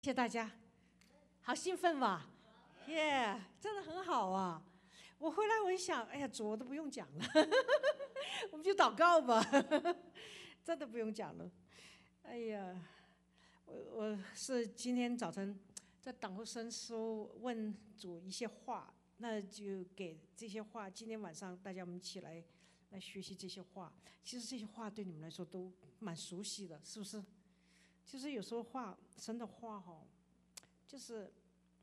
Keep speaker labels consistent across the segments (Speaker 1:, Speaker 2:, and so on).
Speaker 1: 谢谢大家，好兴奋吧？耶、真的很好啊！我回来我一想，哎呀，主我都不用讲了，我们就祷告吧，真的不用讲了。哎呀，我是今天早晨在等候深思，问主一些话，那就给这些话。今天晚上大家我们一起来学习这些话。其实这些话对你们来说都蛮熟悉的，是不是？就是有时候话，神的话哈，就是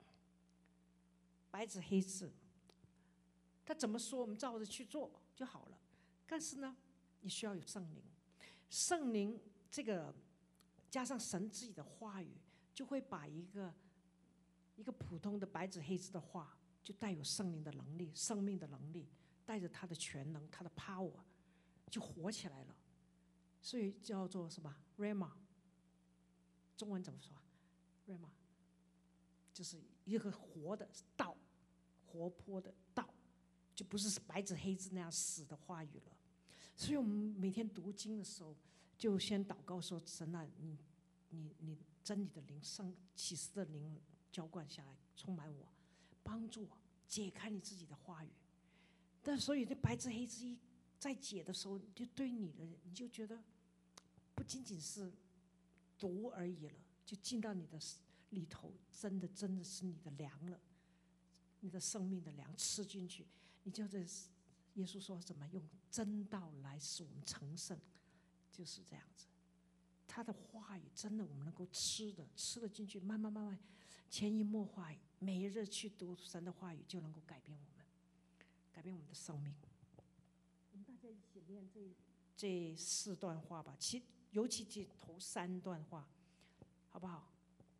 Speaker 1: 白纸黑字，他怎么说我们照着去做就好了。但是呢，你需要有圣灵，圣灵这个加上神自己的话语，就会把一个普通的白纸黑字的话，就带有圣灵的能力、生命的能力，带着他的全能、他的 power， 就活起来了。所以叫做什么 ？Rama， 中文怎么说 ？Rama 就是一个活的道，活泼的道，就不是白纸黑字那样死的话语了。所以我们每天读经的时候，就先祷告说：神啊，你真理的灵、启示的灵浇灌下来，充满我，帮助我解开你自己的话语。但所以这白纸黑字一在解的时候，就对你就觉得不仅仅是读而已了，就进到你的里头，真的是你的粮了，你的生命的粮吃进去，你就这耶稣说什么？用真道来使我们成圣，就是这样子。他的话语真的我们能够吃了进去，慢慢潜移默化，每一日去读神的话语，就能够改变我们，改变我们的生命。我们大家一起念这4段话吧，尤其这头3段话，好不好？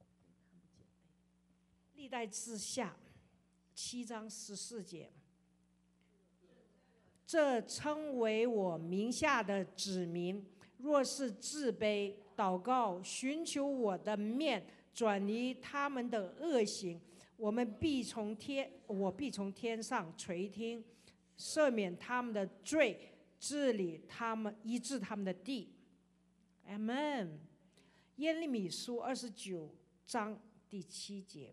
Speaker 1: 历代志下7章14节，这称为我名下的子民，若是自卑祷告，寻求我的面，转离他们的恶行，我必从天上垂听，赦免他们的罪，医治他们的地。阿们。耶利米书29章第7节，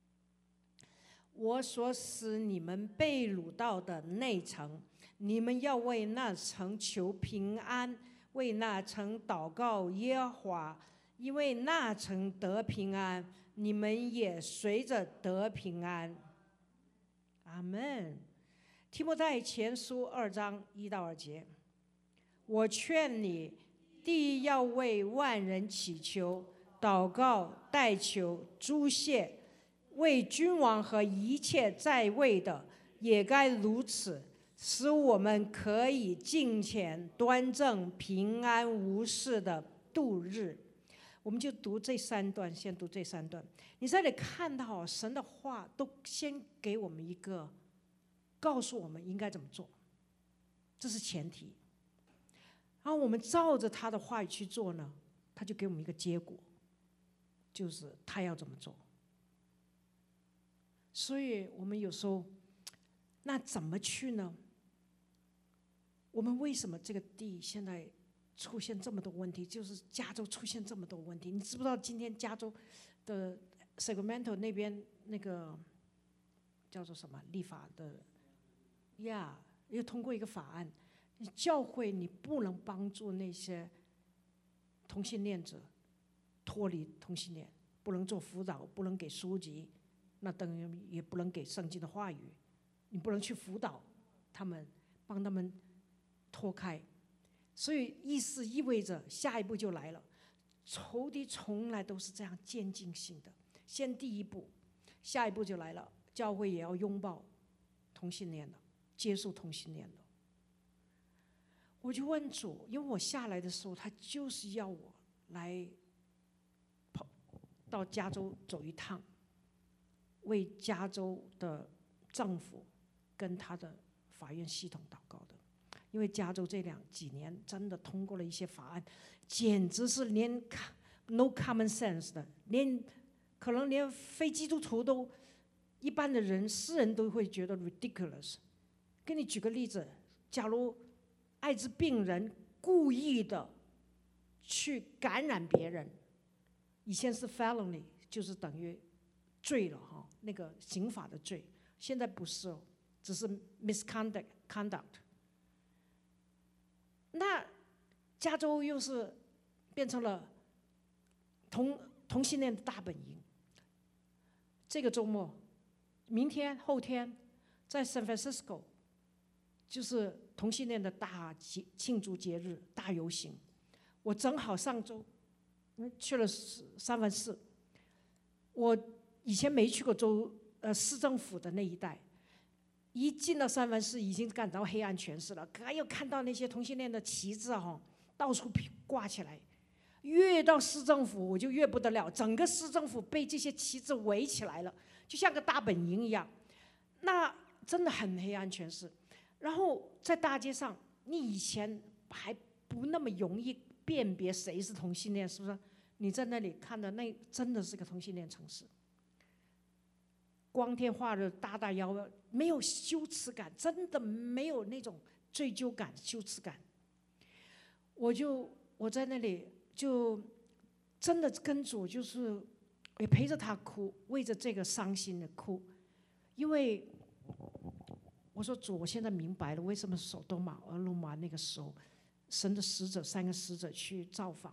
Speaker 1: 我所使你们被掳到的内城，你们要为那城求平安，为那城祷告耶和华，因为那城得平安，你们也随着得平安。阿们。提摩太前书2章1到2节，我劝你，第一要为万人祈求、祷告、代求、祝谢，为君王和一切在位的也该如此，使我们可以敬虔端正、平安无事的度日。我们就读这3段，先读这3段。你在这里看到神的话都先给我们一个告诉我们应该怎么做，这是前提。然后我们照着他的话语去做呢，他就给我们一个结果，就是他要怎么做。所以我们有时候那怎么去呢？我们为什么这个地现在出现这么多问题，就是加州出现这么多问题？你知不知道今天加州的 Sacramento 那边那个叫做什么立法的又通过一个法案，教会你不能帮助那些同性恋者脱离同性恋，不能做辅导，不能给书籍，那等于也不能给圣经的话语，你不能去辅导他们，帮他们脱开。所以意味着下一步就来了，仇敌从来都是这样渐进性的，先第一步，下一步就来了，教会也要拥抱同性恋了，接受同性恋了。我就问主，因为我下来的时候，他就是要我来跑到加州走一趟，为加州的政府跟他的法院系统祷告的。因为加州这几年真的通过了一些法案，简直是连 no common sense 的，可能连非基督徒都一般的人世人都会觉得 ridiculous。给你举个例子，假如艾滋病人故意的去感染别人，以前是 felony， 就是等于罪了哈，那个刑法的罪。现在不是哦，只是 misconduct。那加州又是变成了同性恋的大本营。这个周末，明天、后天，在 San Francisco 就是同性恋的大庆祝节日大游行。我正好上周去了三藩市，我以前没去过市政府的那一带，一进到三藩市已经感到黑暗全市了，又看到那些同性恋的旗帜到处挂起来。越到市政府我就越不得了，整个市政府被这些旗帜围起来了，就像个大本营一样，那真的很黑暗全市。然后在大街上，你以前还不那么容易辨别谁是同性恋，是不是？你在那里看的那真的是个同性恋城市，光天化日大大摇，没有羞耻感，真的没有那种罪疚感、羞耻感。我在那里就真的跟主，就是也陪着他哭，为着这个伤心的哭，因为我说主，我现在明白了为什么索多玛、俄罗玛那个时候，神的使者3个使者去造访，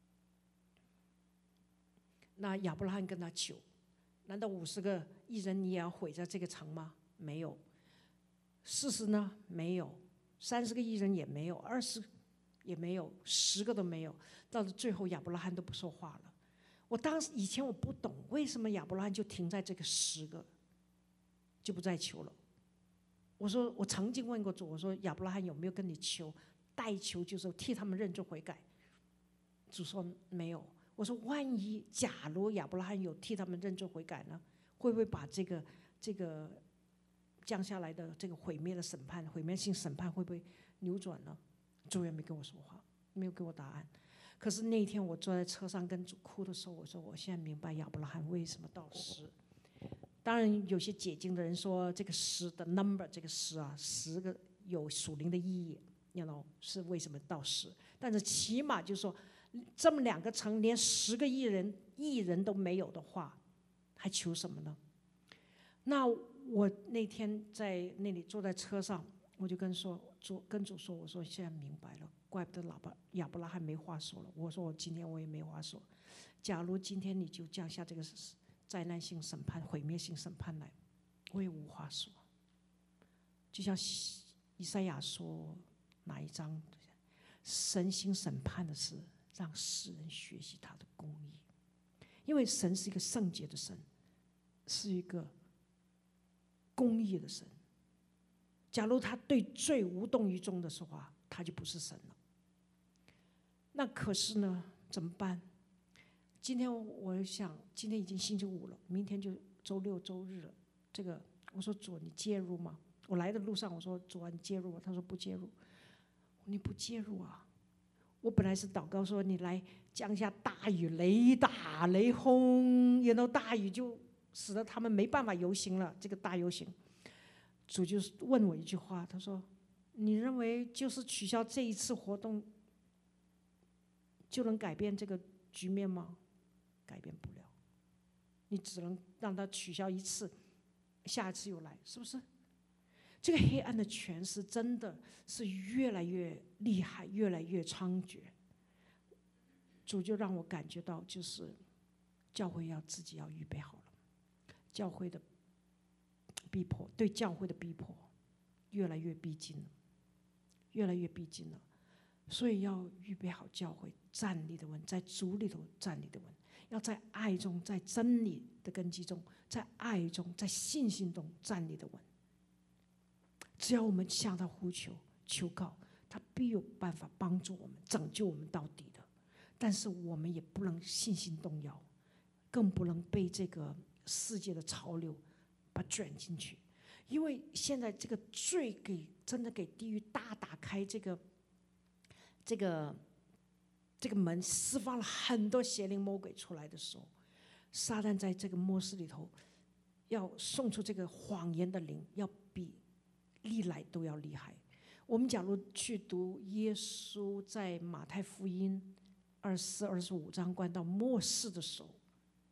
Speaker 1: 那亚伯拉罕跟他求，难道50个义人你也要毁在这个城吗？没有。40呢？没有。30个义人也没有，20也没有，10个都没有。到了最后，亚伯拉罕都不说话了。以前我不懂为什么亚伯拉罕就停在这个10个，就不再求了。我说我曾经问过主，我说亚伯拉罕有没有跟你求代求，就是替他们认罪悔改？主说没有。我说万一假如亚伯拉罕有替他们认罪悔改呢，会不会把这个降下来的这个毁灭的审判、毁灭性审判会不会扭转呢？主也没跟我说话，没有给我答案。可是那一天我坐在车上跟主哭的时候，我说我现在明白亚伯拉罕为什么到10。当然有些解经的人说这个10的 number 这个10啊，10个有属灵的意义是为什么到10？但是起码就是说，这么2个城连10个义人都没有的话，还求什么呢？那我那天在那里坐在车上，我就跟主说，我说现在明白了，怪不得亚伯拉罕没话说了。我说我今天我也没话说，假如今天你就降下这个灾难性审判、毁灭性审判来，我也无话说。就像以赛亚说哪一章，神行审判的是让世人学习他的公义，因为神是一个圣洁的神，是一个公义的神。假如他对罪无动于衷的话，他就不是神了。那可是呢，怎么办？今天我想，今天已经星期5了，明天就周6、周日了。这个我说主，你介入吗？我来的路上我说主啊，你介入吗？他说不介入。你不介入啊？我本来是祷告说你来降下大雨、雷打、雷轰，然后大雨就使得他们没办法游行了。这个大游行，主就问我一句话，他说：“你认为就是取消这一次活动就能改变这个局面吗？改变不了，你只能让他取消一次，下一次又来，是不是？”这个黑暗的权势真的是越来越厉害，越来越猖獗。主就让我感觉到，就是教会自己要预备好了，教会的逼迫，对教会的逼迫越来越逼近了，越来越逼近了。所以要预备好教会站立的稳，在主里头站立的稳，要在爱中，在真理的根基中，在爱中，在信心中站立的稳。只要我们向他呼求求告，他必有办法帮助我们，拯救我们到底的。但是我们也不能信心动摇，更不能被这个世界的潮流把卷进去。因为现在这个罪真的给地狱大打开这个门，释放了很多邪灵魔鬼出来的时候，撒旦在这个末世里头要送出这个谎言的灵，要比历来都要厉害。我们假如去读耶稣在马太福音24、25章关到末世的时候，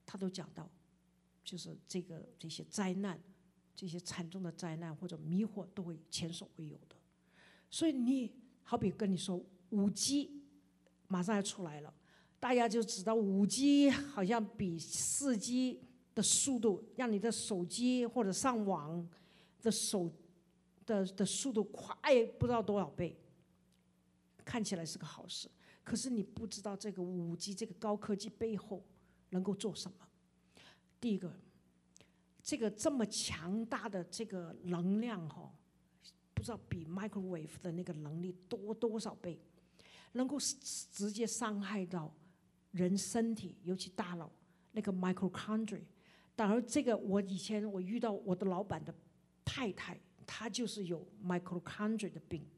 Speaker 1: 他都讲到，就是这些灾难，这些惨重的灾难或者迷惑都会前所未有的。所以你好比跟你说5G 马上要出来了，大家就知道5G 好像比4G 的速度，让你的手机或者上网的速度快不知道多少倍，看起来是个好事。可是你不知道这个5G 这个高科技背后能够做什么。第一个，这个这么强大的这个能量不知道比 microwave 的那个能力多少倍，能够直接伤害到人身体，尤其大脑那个 mitochondria。当然，这个我以前遇到我的老板的太太，她就是有 mitochondria 的病，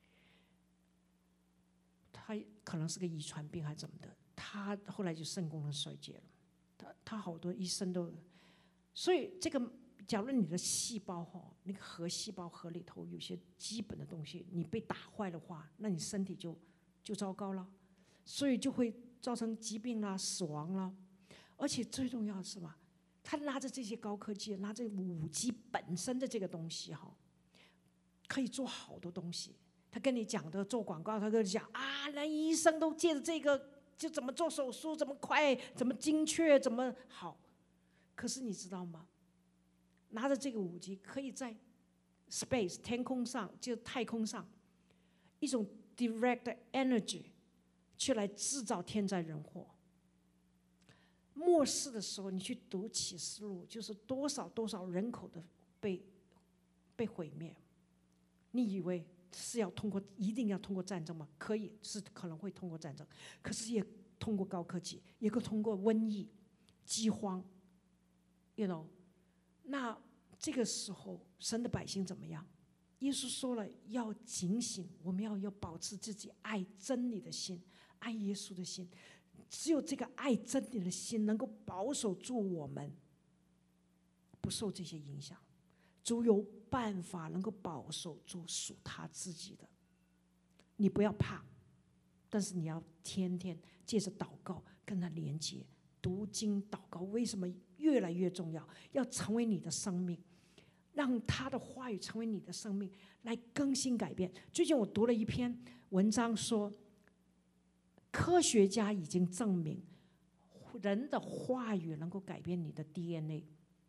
Speaker 1: 她可能是个遗传病还是怎么的，她后来就肾功能衰竭了。她好多医生都，所以这个假如你的细胞那个核细胞核里头有些基本的东西你被打坏的话，那你身体就糟糕了，所以就会造成疾病啦、死亡啦。而且最重要的是什么？他拿着这些高科技，拿着5G 本身的这个东西可以做好多东西。他跟你讲的做广告，他跟你讲啊，那医生都借着这个就怎么做手术，怎么快，怎么精确，怎么好。可是你知道吗？拿着这个5G，可以在 space 天空上，就太空上，一种 direct energy 去来制造天灾人祸。末世的时候，你去读启示录，就是多少人口的被毁灭。你以为是一定要通过战争吗？可以，是可能会通过战争，可是也通过高科技，也可以通过瘟疫、饥荒，you know。那这个时候，神的百姓怎么样？耶稣说了，要警醒，我们要保持自己爱真理的心，爱耶稣的心。只有这个爱真理的心能够保守住我们不受这些影响，主有办法能够保守住属他自己的。你不要怕，但是你要天天借着祷告跟他连接，读经祷告。为什么越来越重要？要成为你的生命，让他的话语成为你的生命，来更新改变。最近我读了一篇文章说，科学家已经证明，人的话语能够改变你的 DNA。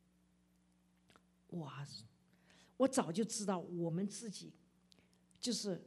Speaker 1: 哇！我早就知道，我们自己就是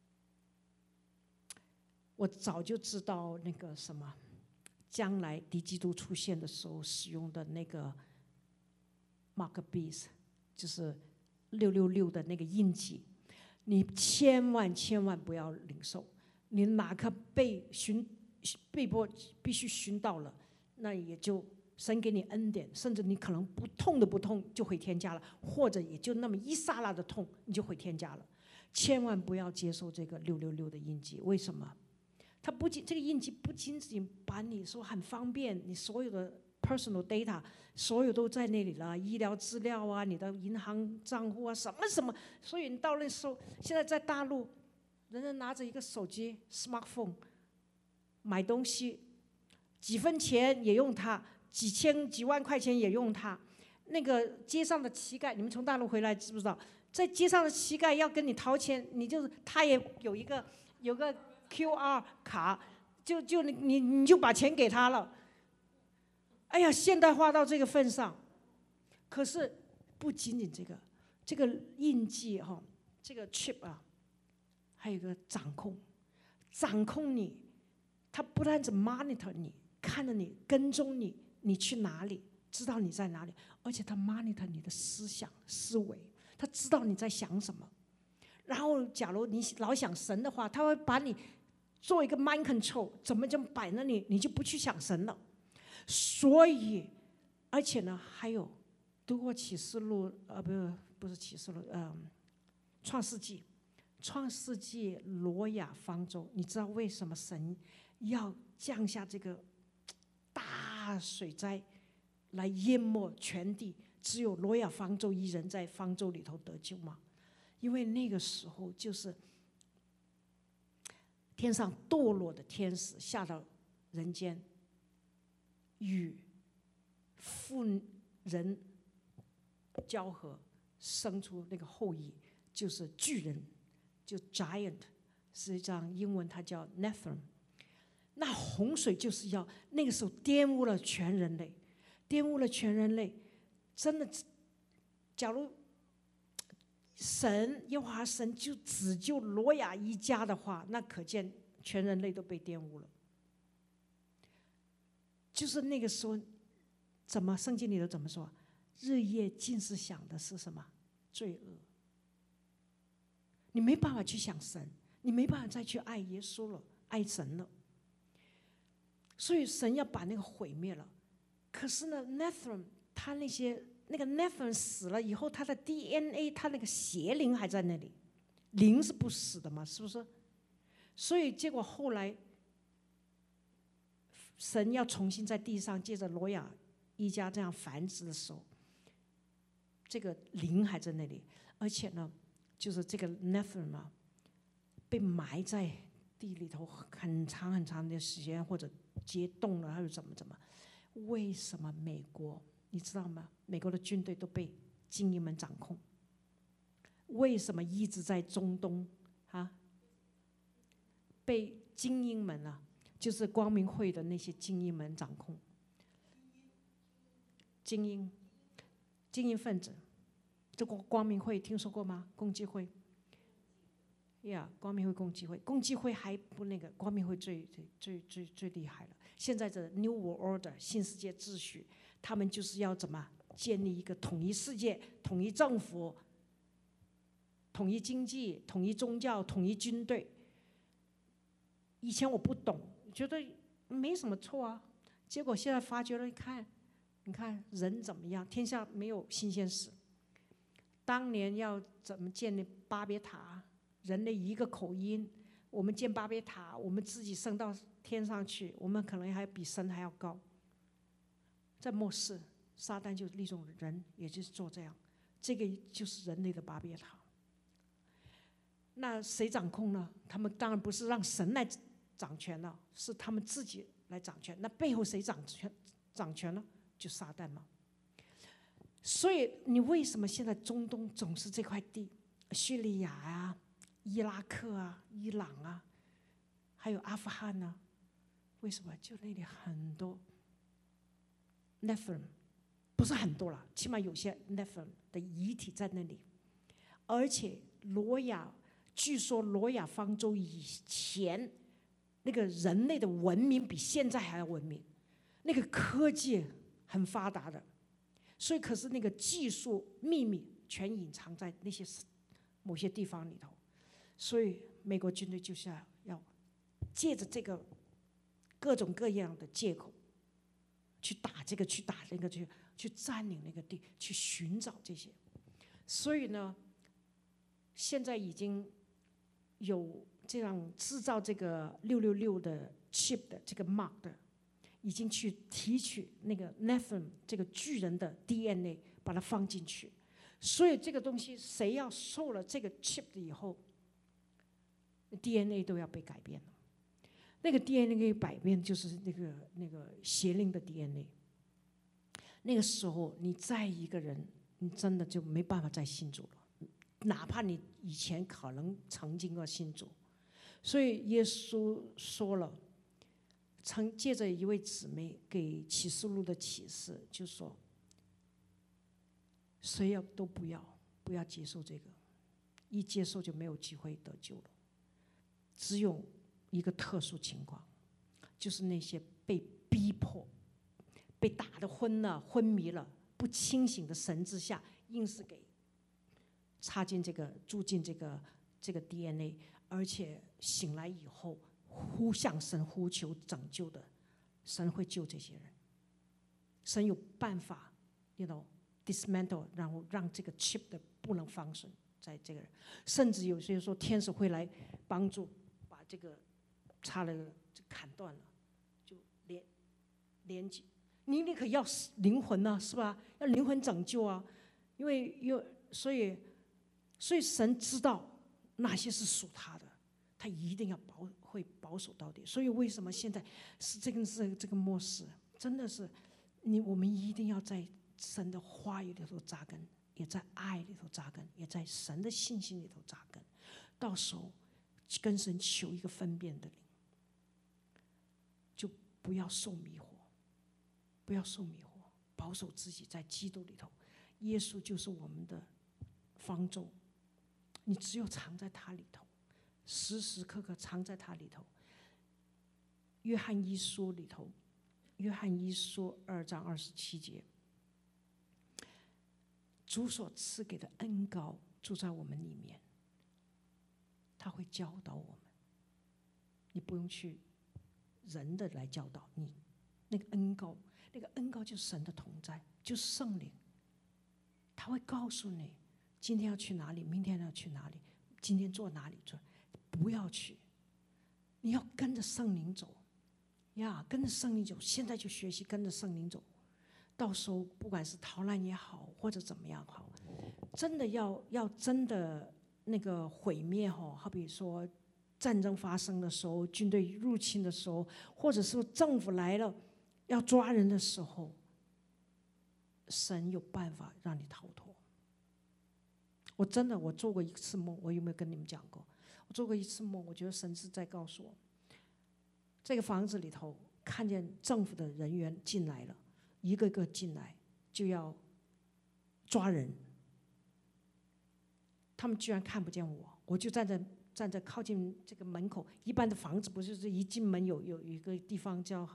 Speaker 1: 我早就知道那个什么，将来敌基督出现的时候使用的那个 mark beast， 就是666的那个印记，你千万不要领受。你哪个被迫必须寻到了，那也就神给你恩典，甚至你可能不痛就回天家了，或者也就那么一刹那的痛，你就回天家了。千万不要接受这个666的印记。为什么？它这个印记不仅仅把你说很方便，你所有的 personal data 所有都在那里了，医疗资料啊，你的银行账户啊，什么，所以你到那时候，现在在大陆，人人拿着一个手机 smartphone 买东西，几分钱也用它，几千几万块钱也用它。那个街上的乞丐，你们从大陆回来知不知道？在街上的乞丐要跟你掏钱，他也有个 QR 卡，就你就把钱给他了。哎呀，现代化到这个份上。可是不仅仅这个印记这个 chip 啊，还有一个掌控你。他不单只 monitor 你，看着你，跟踪你，你去哪里，知道你在哪里，而且他 monitor 你的思想思维，他知道你在想什么。然后假如你老想神的话，他会把你做一个 mind control， 怎么就摆那里，你就不去想神了。所以而且呢，还有读过启示录不是启示录，创世纪挪亚方舟。你知道为什么神要降下这个大水灾来淹没全地，只有挪亚方舟一人在方舟里头得救吗？因为那个时候就是天上堕落的天使下到人间，雨妇人交合，生出那个后裔，就是巨人，就 giant， 实际上英文它叫 Nephilim。那洪水就是要那个时候玷污了全人类，玷污了全人类。真的，假如耶和华神就只救挪亚一家的话，那可见全人类都被玷污了。就是那个时候，圣经里头怎么说？日夜尽是想的是什么？罪恶。你没办法去想神，你没办法再去爱耶稣了，爱神了。所以神要把那个毁灭了。可是呢 ，Nephilim 他那个 Nephilim 死了以后，他的 DNA， 他那个邪灵还在那里，灵是不死的嘛，是不是？所以结果后来，神要重新在地上借着挪亚一家这样繁殖的时候，这个灵还在那里，而且呢，就是这个 Nephilim 啊，被埋在地里头很长很长的时间，或者结冻了，还是怎么？为什么美国你知道吗？美国的军队都被精英们掌控。为什么一直在中东被精英们啊，就是光明会的那些精英们掌控？精英分子，这个光明会听说过吗？共济会。光明会、共济会还不那个，光明会最厉害了。现在的 New World Order 新世界秩序，他们就是要怎么建立一个统一世界、统一政府、统一经济、统一宗教、统一军队。以前我不懂，觉得没什么错啊，结果现在发觉了，你看人怎么样？天下没有新鲜事。当年要怎么建立巴别塔？人类一个口音，我们建巴别塔，我们自己升到天上去，我们可能还比神还要高。在末世，撒旦就利用人，也就是做这样，这个就是人类的巴别塔。那谁掌控呢？他们当然不是让神来掌权了，是他们自己来掌权。那背后谁掌权呢？就撒旦嘛。所以你为什么现在中东总是这块地，叙利亚啊、伊拉克啊、伊朗啊，还有阿富汗啊？为什么？就那里很多 Nephilim， 不是很多了，起码有些 Nephilim 的遗体在那里。而且据说挪亚方舟以前，那个人类的文明比现在还要文明，那个科技很发达的。所以可是那个技术秘密全隐藏在那些某些地方里头。所以美国军队就是要借着这个各种各样的借口去打这个，去打那个，去占领那个地，去寻找这些。所以呢，现在已经有这样制造这个666的 chip 的这个 mark 的，已经去提取那个 Nephilim 这个巨人的 DNA， 把它放进去。所以这个东西谁要受了这个 chip 以后， DNA 都要被改变了。那个 DNA 改变就是那个邪灵的 DNA。那个时候你再一个人，你真的就没办法再信主了，哪怕你以前可能曾经要信主。所以耶稣说了，曾借着一位姊妹给启示录的启示，就说谁都不要接受这个，一接受就没有机会得救了。只有一个特殊情况，就是那些被逼迫、被打得昏迷了、不清醒的神之下，硬是给注进这个 DNA， 而且醒来以后向神呼求拯救的，神会救这些人。神有办法 dismantle， 然后让这个 chip 的不能function在这个人，甚至有些说天使会来帮助，把这个插了砍断了，就连接。你可要灵魂呢，是吧？要灵魂拯救啊！因为所以神知道哪些是属他的，他一定要会保守到底。所以为什么现在是这个末世，真的是我们一定要在神的话语里头扎根，也在爱里头扎根，也在神的信心里头扎根。到时候跟神求一个分辨的灵，就不要受迷惑，不要受迷惑，保守自己在基督里头。耶稣就是我们的方舟，你只有藏在他里头，时时刻刻藏在他里头。约翰一书里头，约翰一书2章27节，主所赐给的恩膏住在我们里面，他会教导我们，你不用去人的来教导你。那个恩膏，那个恩膏就是神的同在，就是圣灵，他会告诉你今天要去哪里，明天要去哪里，今天做哪里做，不要去，你要跟着圣灵走呀，跟着圣灵走。现在就学习跟着圣灵走，到时候不管是逃难也好，或者怎么样好，真的要真的那个毁灭好比说战争发生的时候，军队入侵的时候，或者是政府来了要抓人的时候，神有办法让你逃脱。我做过一次梦，我有没有跟你们讲过？我做过一次梦，我觉得神是在告诉我，这个房子里头看见政府的人员进来了，一个个进来就要抓人，他们居然看不见我，我就站在靠近这个门口。一般的房子不是一进门有一个地方叫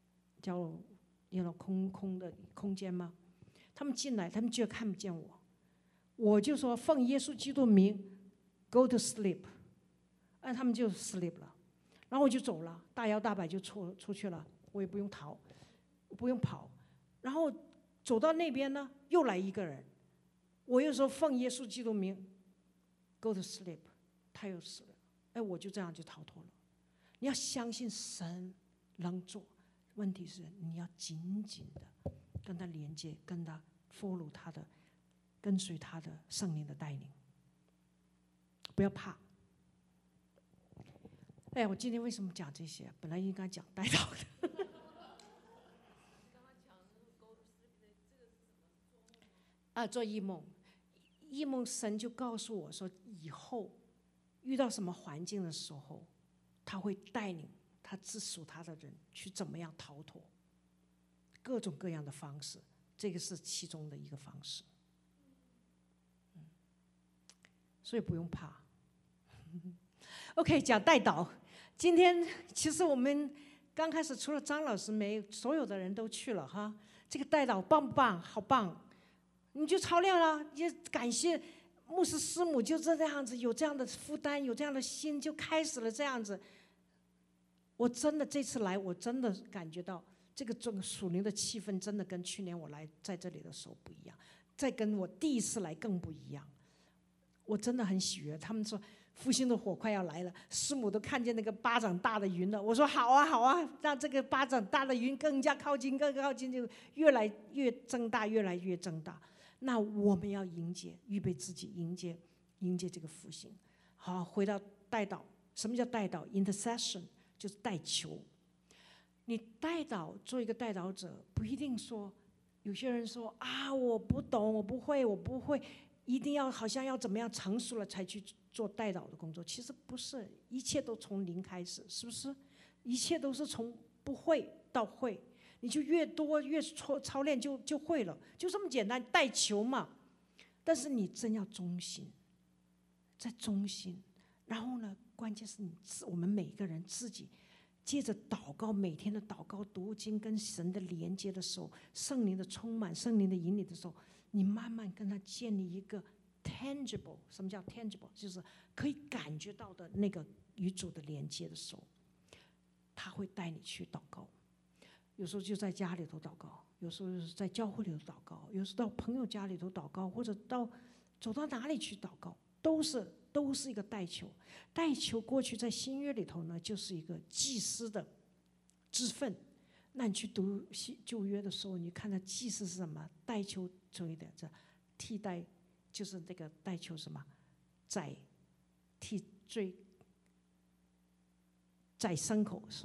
Speaker 1: 空的空间吗？他们进来，他们居然看不见我，我就说奉耶稣基督名 ，go to sleep， 他们就 sleep 了，然后我就走了，大摇大摆就出去了，我也不用逃，不用跑，然后走到那边呢，又来一个人，我又说奉耶稣基督名 ，go to sleep， 他又死了，我就这样就逃脱了。你要相信神能做，问题是你要紧紧的跟他连接，跟他 follow 他的，跟随他的圣灵的带领，不要怕。我今天为什么讲这些？本来应该讲带祷的。做异梦，异梦神就告诉我说，以后遇到什么环境的时候，他会带领他自属他的人去怎么样逃脱，各种各样的方式，这个是其中的一个方式。所以不用怕。OK， 讲带祷。今天其实我们刚开始除了张老师没，所有的人都去了哈。这个带祷棒不棒？好棒！你就操练了，也感谢牧师师母，就这样子有这样的负担，有这样的心，就开始了这样子。我真的这次来，我真的感觉到这个属灵的气氛真的跟去年我来在这里的时候不一样，再跟我第一次来更不一样。我真的很喜悦。他们说复兴的火快要来了，师母都看见那个巴掌大的云了。我说好啊好啊，让这个巴掌大的云更加靠近，更靠近，就越来越增大，越来越增大。那我们要迎接，预备自己迎接这个复兴。好，回到代祷，什么叫代祷 ？Intercession 就是代求。你代祷做一个代祷者，不一定说，有些人说啊，我不懂，我不会。一定要好像要怎么样成熟了才去做代祷的工作，其实不是，一切都从零开始，是不是？一切都是从不会到会，你就越多越操练就会了，就这么简单，代求嘛。但是你真要忠心，在忠心，然后呢，关键是我们每个人自己借着祷告，每天的祷告、读经跟神的连接的时候，圣灵的充满、圣灵的引领的时候，你慢慢跟他建立一个 tangible， 什么叫 tangible？ 就是可以感觉到的那个与主的连接的时候，他会带你去祷告。有时候就在家里头祷告，有时候就是在教会里头祷告，有时候到朋友家里头祷告，或者走到哪里去祷告，都是一个代求。代求过去在新约里头呢，就是一个祭司的职分。那你去读旧约的时候，你看到祭司是什么？代求重一点，这替代就是这个代求什么？替罪宰牲口是吧？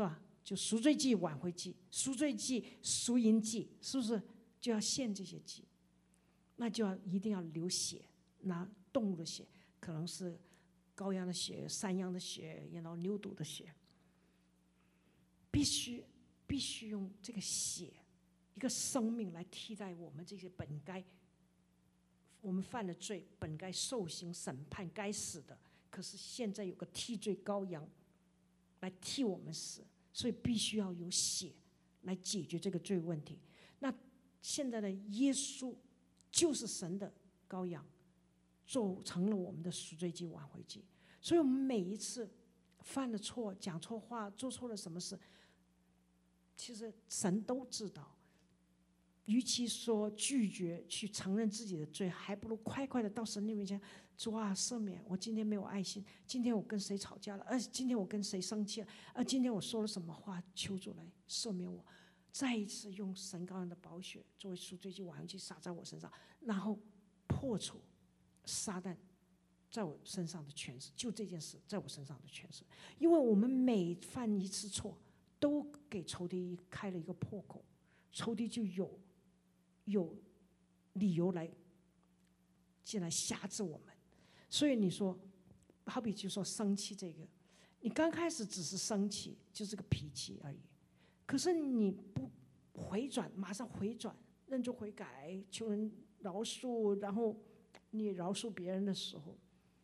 Speaker 1: 就赎罪祭、挽回祭、赎罪祭、赎银祭，是不是就要献这些祭？那就一定要流血，拿动物的血，可能是羔羊的血、山羊的血，然后牛犊的血，必须用这个血，一个生命来替代我们这些本该我们犯了罪，本该受刑审判、该死的，可是现在有个替罪羔羊来替我们死，所以必须要有血来解决这个罪问题。那现在的耶稣就是神的羔羊，做成了我们的赎罪祭、挽回祭。所以我们每一次犯了错、讲错话、做错了什么事，其实神都知道。与其说拒绝去承认自己的罪，还不如快快的到神那面前，主啊，赦免我今天没有爱心，今天我跟谁吵架了，今天我跟谁生气了，今天我说了什么话，求主来赦免我。再一次用神羔羊的宝血作为赎罪祭、挽回祭洒在我身上，然后破除撒旦在我身上的权势，就这件事在我身上的权势。因为我们每犯一次错，都给仇敌开了一个破口，仇敌就有理由来进来辖制我们。所以你说，好比就说生气这个，你刚开始只是生气，就是个脾气而已。可是你不回转，马上回转，认罪悔改，求人饶恕，然后你饶恕别人的时候，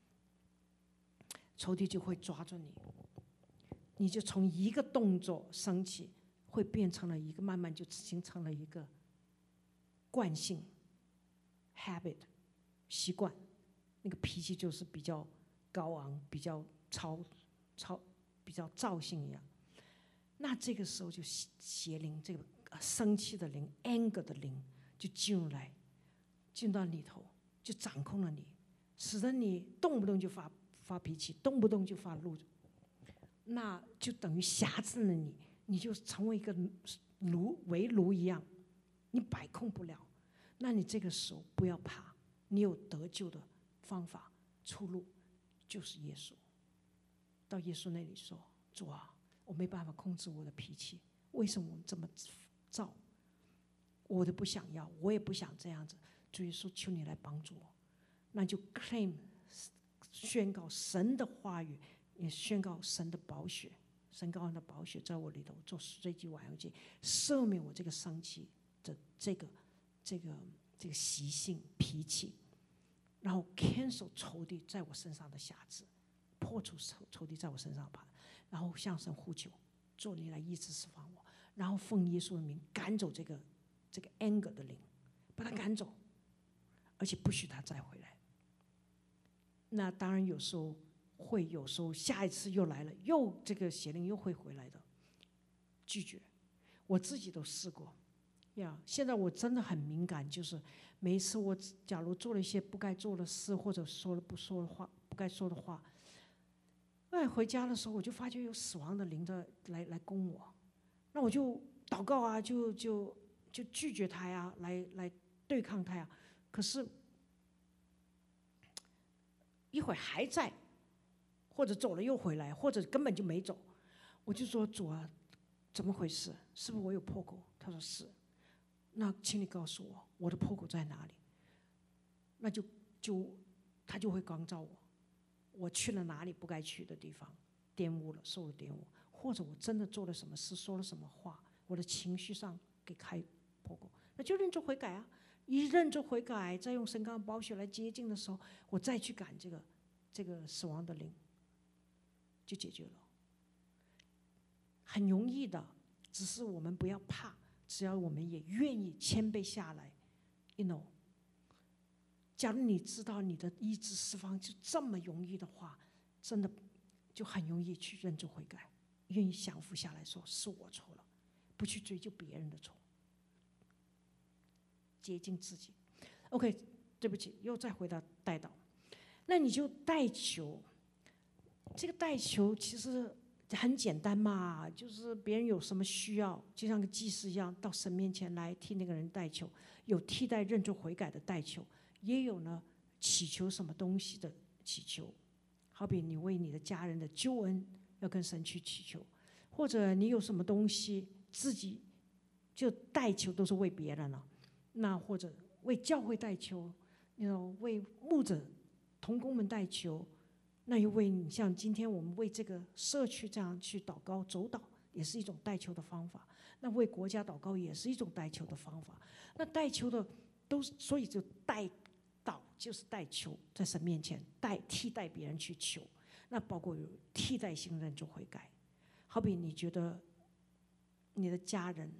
Speaker 1: 仇敌就会抓住你，你就从一个动作生气，会变成了一个，慢慢就形成了一个惯性 habit 习惯，那个脾气就是比较高昂，比较比较躁性一样。那这个时候就邪灵，这个生气的灵 anger 的灵就进到里头，就掌控了你，使得你动不动就发脾气，动不动就发怒，那就等于辖制了你，你就成为一个为奴一样，你把控不了。那你这个时候不要怕，你有得救的方法出路，就是耶稣。到耶稣那里说，主啊，我没办法控制我的脾气，为什么我这么躁？我都不想要，我也不想这样子。主耶稣，求你来帮助我。那就 claim 宣告神的话语，也宣告神的宝血，神羔羊的宝血在我里头做赎罪祭、挽回祭，赦免我这个生气的这个习性脾气，然后 cancel 仇敌在我身上的辖制，破除仇敌在我身上爬，然后向神呼求，做你来医治释放我，然后奉耶稣的名赶走这个 anger 的灵，把他赶走，而且不许他再回来。那当然有时候下一次又来了，这个邪灵又会回来的，拒绝。我自己都试过呀。现在我真的很敏感，就是每一次我假如做了一些不该做的事，或者说了不该说的话，回家的时候我就发觉有死亡的灵来攻我，那我就祷告啊，就拒绝他呀，来对抗他呀。可是一会儿还在，或者走了又回来，或者根本就没走，我就说，主啊，怎么回事？是不是我有破口？他说是。那请你告诉我，我的破口在哪里？那他就会光照我去了哪里不该去的地方，玷污了，受了玷污，或者我真的做了什么事，说了什么话，我的情绪上给开破口，那就认罪悔改啊。一认罪悔改，再用神羔羊宝血来洁净的时候，我再去赶这个死亡的灵，就解决了。很容易的，只是我们不要怕，只要我们也愿意谦卑下来 ，you know。假如你知道你的医治释放就这么容易的话，真的就很容易去认罪悔改，愿意降服下来说是我错了，不去追究别人的错，洁净自己。OK， 对不起，又再回到代祷，那你就代求。这个代求其实很简单嘛，就是别人有什么需要，就像个祭司一样，到神面前来替那个人代求，有替代认罪悔改的代求。也有呢，祈求什么东西的祈求，好比你为你的家人的救恩要跟神去祈求， 或者你有什么东西自己就代求，都是为别人了。那或者为教会代求，为牧者同工们代求，那又为你像今天我们为这个社区这样去祷告走祷，也是一种代求的方法。那为国家祷告也是一种代求的方法。那代求的都是，所以就代祷就是代求，在神面前替代别人去求。那包括有替代性认罪悔改，好比你觉得你的家人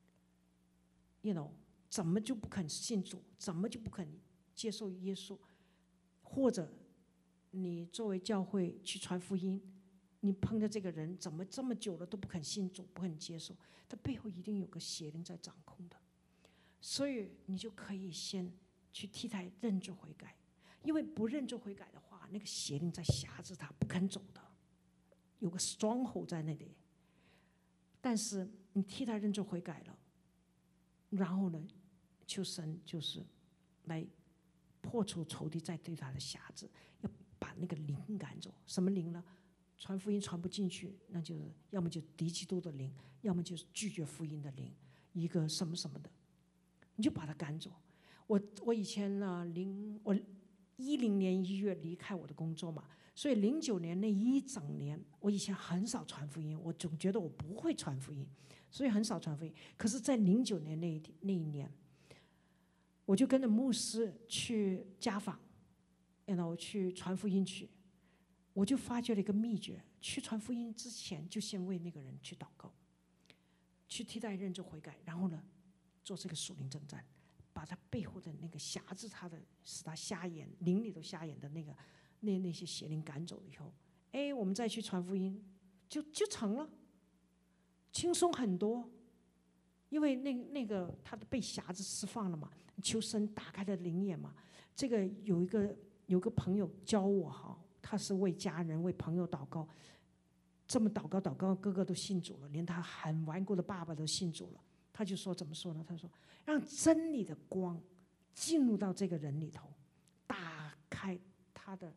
Speaker 1: 怎么就不肯信主，怎么就不肯接受耶稣，或者你作为教会去传福音，你碰到这个人怎么这么久了都不肯信主，不肯接受，他背后一定有个邪灵在掌控的。所以你就可以先去替他认罪悔改，因为不认罪悔改的话，那个邪灵在辖制他，不肯走的，有个 stronghold 在那里。但是你替他认罪悔改了，然后呢，求神就是来破除仇敌在对他的辖制，要把那个灵赶走。什么灵呢？传福音传不进去，那就是要么就敌基督的灵，要么就是拒绝福音的灵，一个什么什么的，你就把他赶走。我以前呢，我10年1月离开我的工作嘛，所以09年那一整年，我以前很少传福音，我总觉得我不会传福音，所以很少传福音。可是，在09年那一年，我就跟着牧师去家访，然后去传福音去。我就发觉了一个秘诀：去传福音之前，就先为那个人去祷告，去替代认罪悔改，然后呢，做这个属灵征战，把他背后的那个辖制他的、使他瞎眼、灵里头瞎眼的那些邪灵赶走了以后，我们再去传福音，就成了，轻松很多。因为那个他的被辖制释放了嘛，求神打开了灵眼嘛。这个有个朋友教我哈。他是为家人、为朋友祷告，这么祷告，个个都信主了，连他很顽固的爸爸都信主了。他就说怎么说呢？他说让真理的光进入到这个人里头，打开他的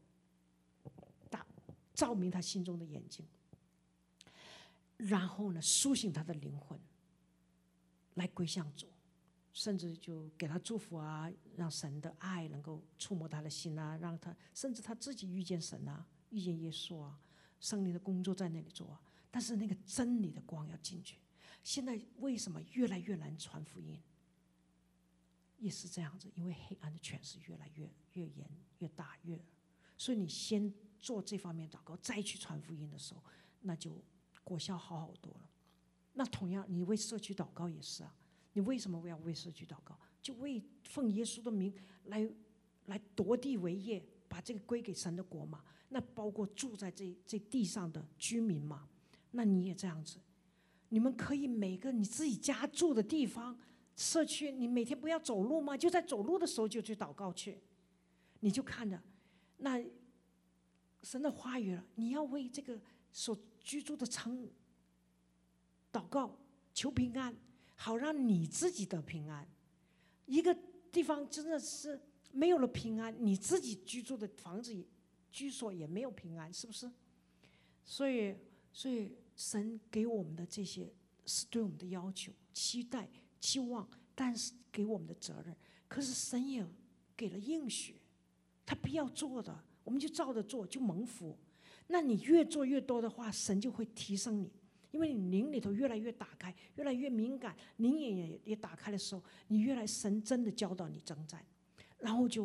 Speaker 1: 照明他心中的眼睛，然后呢，苏醒他的灵魂，来归向主，甚至就给他祝福啊，让神的爱能够触摸他的心啊，让他甚至他自己遇见神啊，遇见耶稣啊，圣灵的工作在那里做啊。但是那个真理的光要进去。现在为什么越来越难传福音？也是这样子，因为黑暗的权势越来越严、越大、所以你先做这方面祷告，再去传福音的时候，那就果效好多了。那同样，你为社区祷告也是啊。你为什么要为社区祷告？就为奉耶稣的名来夺地为业，把这个归给神的国嘛。那包括住在这地上的居民嘛。那你也这样子，你们可以每个你自己家住的地方社区，你每天不要走路吗？就在走路的时候就去祷告去，你就看着那神的话语了。你要为这个所居住的城祷告，求平安。好让你自己得平安。一个地方真的是没有了平安，你自己居住的房子居所也没有平安，是不是？所以神给我们的这些是对我们的要求、期待、期望，但是给我们的责任。可是神也给了应许，他必要做的，我们就照着做，就蒙福。那你越做越多的话，神就会提升你。因为你灵里头越来越打开，越来越敏感，灵眼也打开的时候，你越来神真的教导你征战，然后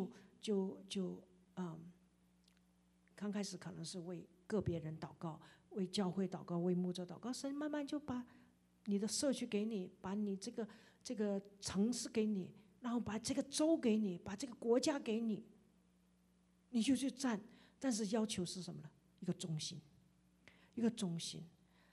Speaker 1: 刚开始可能是为个别人祷告，为教会祷告，为牧者祷告，神慢慢就把你的社区给你，把你这个城市给你，然后把这个州给你，把这个国家给你，你就去战。但是要求是什么呢？一个忠心，一个忠心。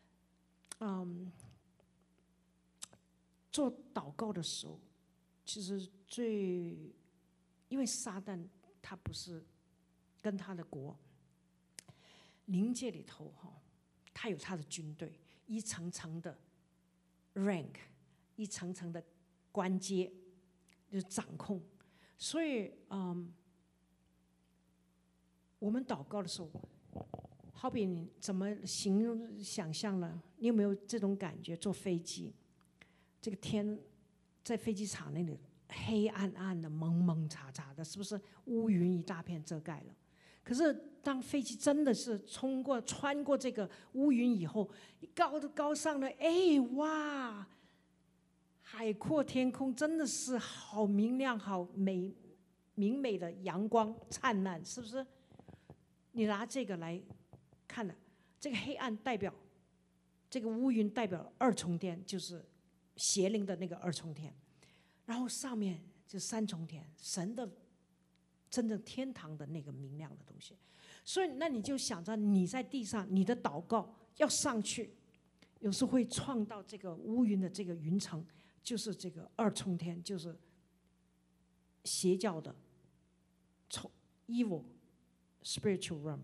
Speaker 1: 做祷告的时候，其实因为撒旦他不是跟他的国灵界里头他有他的军队，一层层的 rank， 一层层的官阶，就是掌控。所以我们祷告的时候， 好比你怎么形容想象呢？你有没有这种感觉？坐飞机，这个天在飞机场那里黑暗暗的、蒙蒙查查的，是不是乌云一大片遮盖了？可是当飞机真的是穿过这个乌云以后，高上了，哎哇，海阔天空，真的是好明亮、好明媚的阳光灿烂，是不是？你拿这个来看了，这个黑暗代表这个乌云代表二重天，就是邪灵的那个二重天，然后上面就三重天，神的真正天堂的那个明亮的东西。所以那你就想着你在地上，你的祷告要上去，有时会创到这个乌云的这个云层，就是这个二重天，就是邪教的 evil spiritual realm。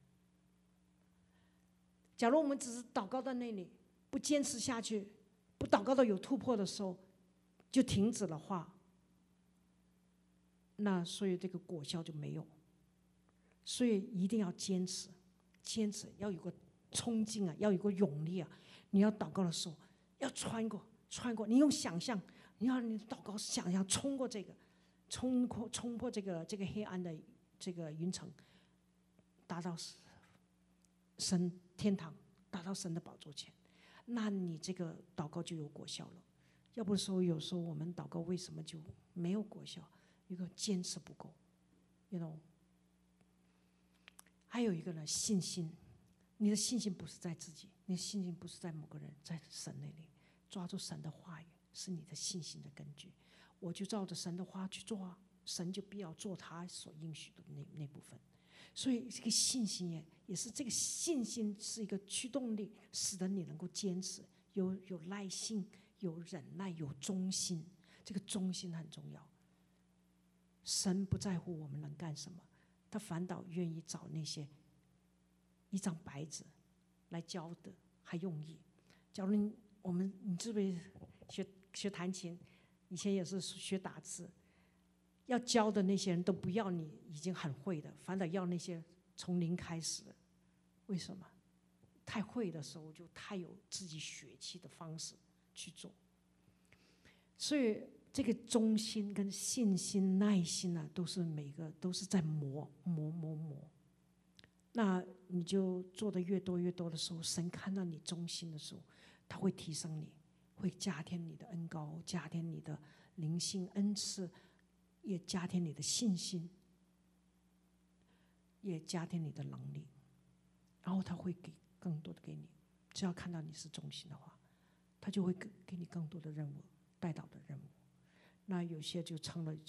Speaker 1: 假如我们只是祷告到那里，不坚持下去，不祷告到有突破的时候就停止的话，那所以这个果效就没有。所以一定要坚持，要有个冲劲啊，要有个勇力啊。你要祷告的时候，要穿过，你用想象，你祷告想象冲过这个，冲破这个黑暗的这个云层，达到神天堂，达到神的宝座前，那你这个祷告就有果效了。要不说有时候我们祷告为什么就没有果效？一个坚持不够，you know。还有一个呢，信心。你的信心不是在自己，你的信心不是在某个人，在神那里。抓住神的话语是你的信心的根据。我就照着神的话去做啊，神就必要做他所应许的那部分。所以这个信心也是这个信心是一个驱动力，使得你能够坚持，有耐性，有忍耐，有忠心。这个忠心很重要。神不在乎我们能干什么，他反倒愿意找那些一张白纸来教的还用意。假如你知不知学弹琴，以前也是学打字，要教的那些人都不要你已经很会的，反倒要那些从零开始的。为什么？太会的时候就太有自己血气的方式去做。所以这个忠心跟信心、耐心啊，都是每个都是在磨。那你就做的越多的时候，神看到你忠心的时候，他会提升你，会加添你的恩膏，加添你的灵性恩赐，也加添你的信心，也加添你的能力，然后他会给更多的给你。只要看到你是忠心的话，他就会给你更多的任务，带导的任务。那有些就成了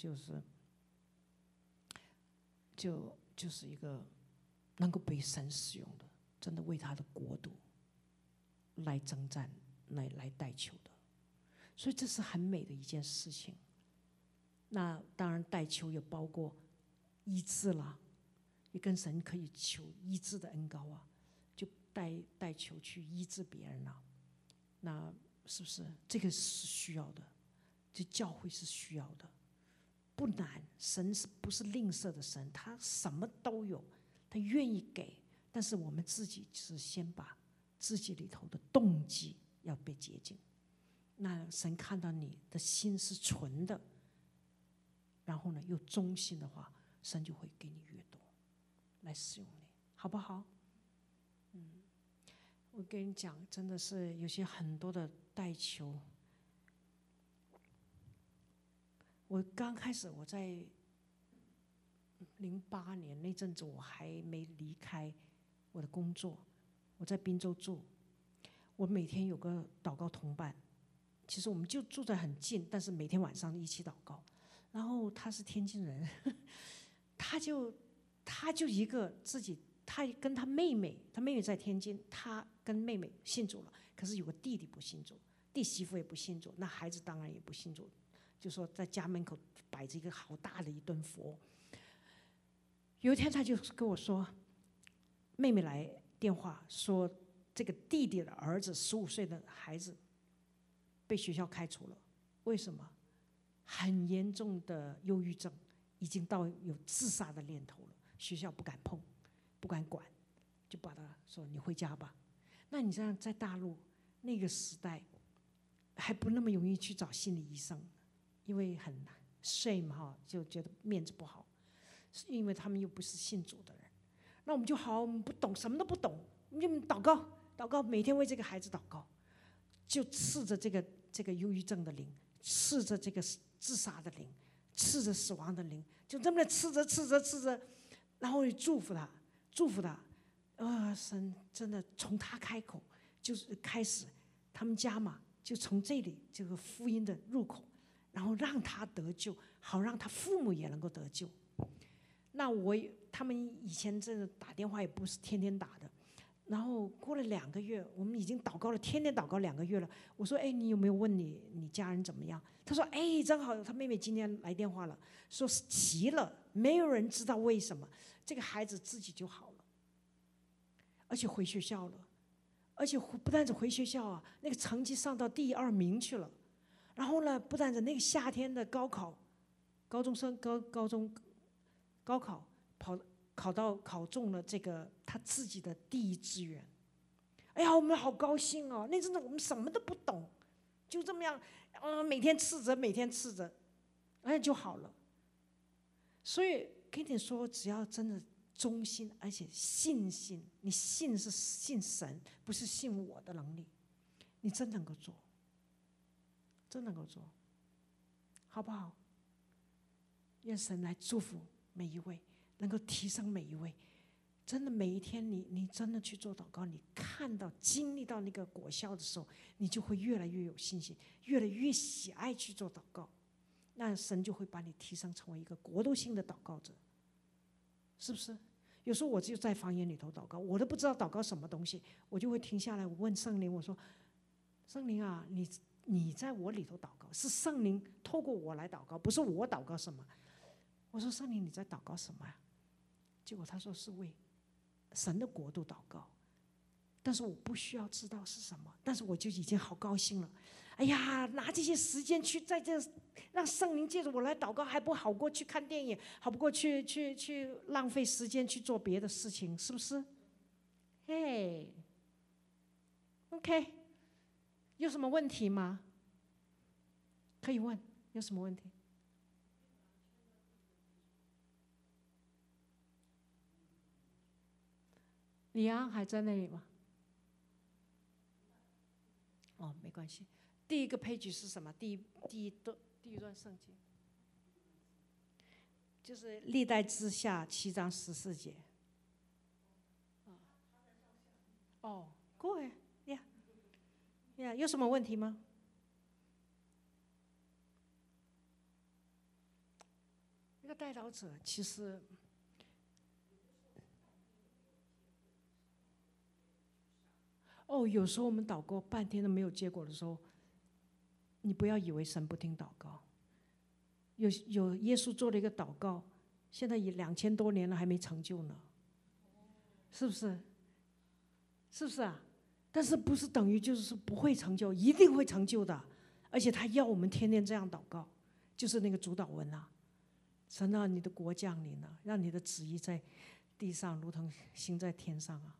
Speaker 1: 就是一个能够被神使用的，真的为他的国度来征战，来代求的。所以这是很美的一件事情。那当然代求也包括医治啦，也跟神可以求医治的恩膏啊，就代求去医治别人啊。那是不是这个是需要的？这教会是需要的，不难。神是不是吝啬的神？他什么都有，他愿意给。但是我们自己是先把自己里头的动机要被洁净。那神看到你的心是纯的，然后呢又忠心的话，神就会给你越多来使用你，好不好？我跟你讲，真的是有些很多的代求。我刚开始我在08年那阵子，我还没离开我的工作，我在滨州住。我每天有个祷告同伴，其实我们就住在很近，但是每天晚上一起祷告。然后他是天津人，他就一个自己，他跟他妹妹在天津，他跟妹妹信主了，可是有个弟弟不信主，弟媳妇也不信主，那孩子当然也不信主。就说在家门口摆着一个好大的一顿佛。有一天他就跟我说，妹妹来电话说，这个弟弟的儿子15岁的孩子被学校开除了。为什么？很严重的忧郁症，已经到有自杀的念头了，学校不敢碰，不敢管， 就把他说你回家吧。那你这样在大陆那个时代还不那么容易去找心理医生，因为很shame哈，就觉得面子不好，因为他们又不是信主的人。那我们就好，我们不懂，什么都不懂，我们就祷告，祷告，每天为这个孩子祷告，就斥着这个忧郁症的灵，斥着这个自杀的灵，斥着死亡的灵，就这么斥着，然后祝福他，祝福他。神真的从他开口就是开始，他们家嘛，就从这里这个福音的入口，然后让他得救，好让他父母也能够得救。那他们以前真的打电话也不是天天打的，然后过了2个月，我们已经祷告了，天天祷告2个月了。我说，你有没有问你家人怎么样？他说，正好他妹妹今天来电话了，说是急了，没有人知道为什么，这个孩子自己就好了，而且回学校了，而且不但是回学校啊，那个成绩上到第2名去了。然后呢，不但是那个夏天的高考，高考考中了这个他自己的第1志愿。哎呀，我们好高兴哦！那阵子我们什么都不懂，就这么样，每天斥着，就好了。所以跟你说，只要真的忠心，而且信心，你信是信神，不是信我的能力，你真能够做，真能够做，好不好？愿神来祝福每一位，能够提升每一位。真的每一天你真的去做祷告，你看到经历到那个果效的时候，你就会越来越有信心，越来越喜爱去做祷告。那神就会把你提升成为一个国度性的祷告者，是不是？有时候我就在方言里头祷告，我都不知道祷告什么东西，我就会停下来，我问圣灵，我说圣灵啊，你在我里头祷告，是圣灵透过我来祷告，不是我祷告什么。我说圣灵你在祷告什么呀？结果他说是为神的国度祷告，但是我不需要知道是什么，但是我就已经好高兴了。哎呀，拿这些时间去在这让圣灵借着我来祷告，还不好过去看电影，好不过去浪费时间去做别的事情，是不是？嘿 ，OK， 有什么问题吗？可以问，有什么问题？李安还在那里吗？没关系。第一个page是什么？第一段圣经，就是历代之下7章14节。Go ahead， yeah， 有什么问题吗？一个代祷者其实。有时候我们祷告半天都没有结果的时候，你不要以为神不听祷告。有耶稣做了一个祷告，现在也2000多年了还没成就呢，是不是？是不是啊？但是不是等于就是说不会成就，一定会成就的。而且他要我们天天这样祷告，就是那个主祷文啊，神啊，你的国降临了，让你的旨意在地上如同行在天上啊。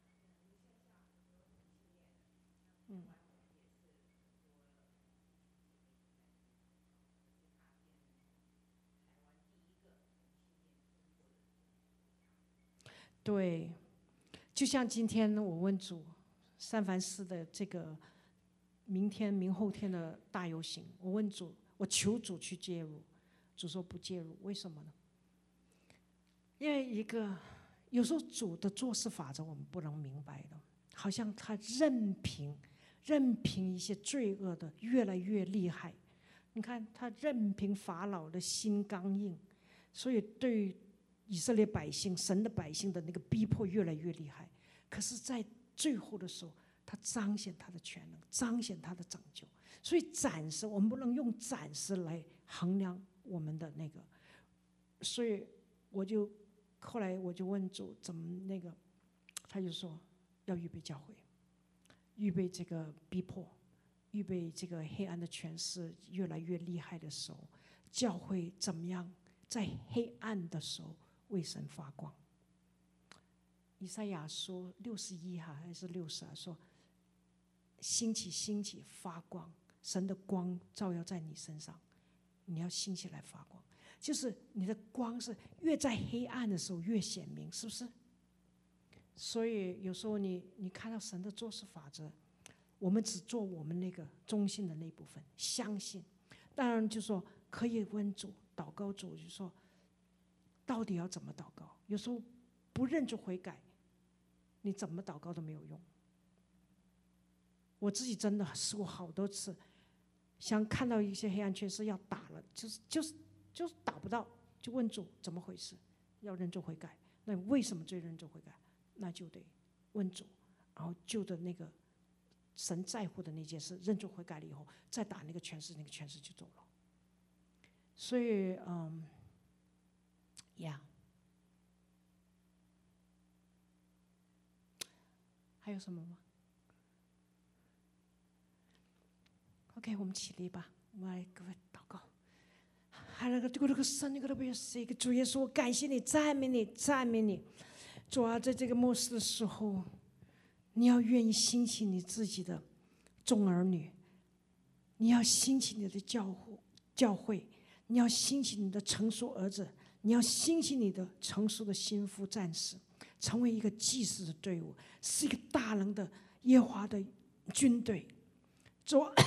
Speaker 1: 对，就像今天我问主，三藩市的这个明天、明后天的大游行，我问主，我求主去介入，主说不介入，为什么呢？因为有时候主的做事法则我们不能明白的，好像他任凭一些罪恶的越来越厉害。你看他任凭法老的心刚硬，所以对以色列百姓、神的百姓的那个逼迫越来越厉害。可是在最后的时候，他彰显他的全能，彰显他的拯救。所以暂时我们不能用暂时来衡量我们的那个。所以后来我就问主怎么那个，他就说要预备教会，预备这个逼迫，预备这个黑暗的权势越来越厉害的时候，教会怎么样在黑暗的时候为神发光。 以赛亚说61还是60说，兴起兴起发光，神的光照耀在你身上，你要兴起来发光，就是你的光是越在黑暗的时候越显明，是不是？所以有时候你看到神的做事法则，我们只做我们那个中心的那部分，相信。当然就说可以问主祷告主，就说到底要怎么祷告？有时候不认罪悔改，你怎么祷告都没有用。我自己真的试过好多次，想看到一些黑暗权势要打了，就是打不到，就问主怎么回事，要认罪悔改。那为什么最认罪悔改？那就得问主，然后就的那个神在乎的那件事，认罪悔改了以后，再打那个权势，那个权势就走了。所以还有什么吗 ？OK， 我们起立吧，我们来各位祷告。主耶稣，我感谢你，赞美你，赞美你。主啊，在这个末世的时候，你要愿意兴起你自己的众儿女，你要兴起你的教会，你要兴起你的成熟儿子，你要兴起你的成熟的心腹战士，成为一个祭司的队伍，是一个大能的耶和华的军队。主啊，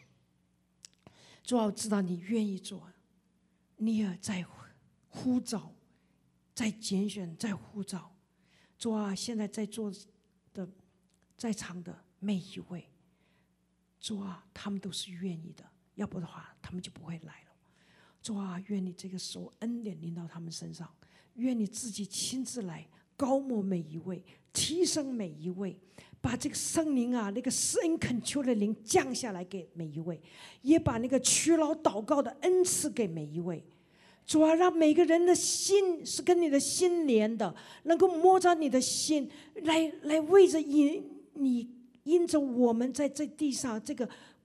Speaker 1: 主啊，我知道你愿意做，你也在呼召，在拣选，在呼召。主啊，现在在座的在场的每一位，主啊，他们都是愿意的，要不的话他们就不会来了。主啊，愿你这个时候恩典临到他们身上，愿你自己亲自来高摩每一位，提升每一位，把这个圣灵啊，那个施恩恳求的灵降下来给每一位，也把那个屈劳祷告的恩赐给每一位。主啊，让每个人的心是跟你的心连的，能够摸着你的心，来为着你因着我们在这地上这个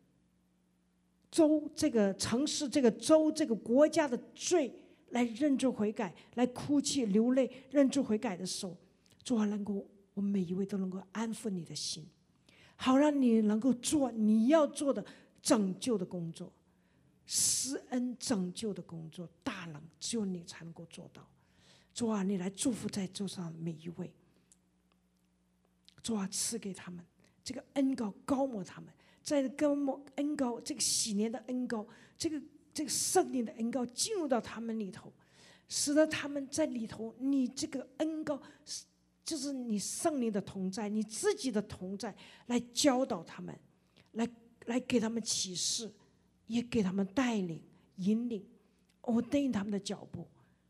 Speaker 1: 州、这个城市、这个州、这个国家的罪来认罪悔改，来哭泣流泪认罪悔改的时候，主啊，能够我们每一位都能够安抚你的心，好让你能够做你要做的拯救的工作。施恩拯救的工作，大能只有你才能够做到。主啊，你来祝福在座上每一位。主啊，赐给他们这个恩膏，高摩他们，在高摩恩膏这个喜年的恩膏，这个圣灵的恩膏进入到他们里头，使得他们在里头，你这个恩膏就是你圣灵的同在，你自己的同在，来教导他们，来给他们启示。也给他们带领引领ordin他们的脚步。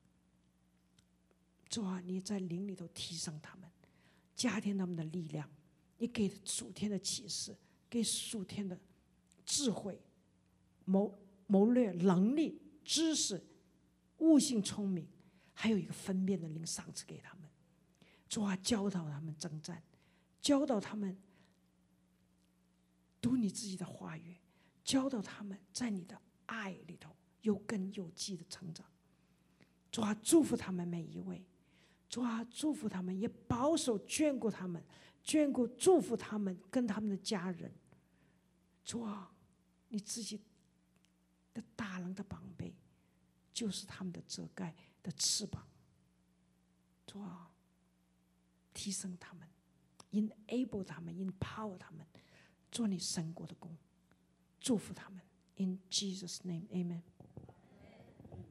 Speaker 1: 主啊，你在灵里头提升他们，加添他们的力量，也给属天的启示，给属天的智慧、谋略、能力、知识、悟性、聪明，还有一个分辨的灵赏赐给他们。主啊，教导他们征战，教导他们读你自己的话语，教导他们在你的爱里头有根有基的成长。主啊，祝福他们每一位，主啊，祝福他们，也保守眷顾他们，眷顾祝福他们跟他们的家人。主啊，你自己的大能的膀臂就是他们的遮盖的翅膀。主啊，提升他们， enable 他们， empower 他们，做你神国的工。祝福他们 ，in Jesus' name, Amen.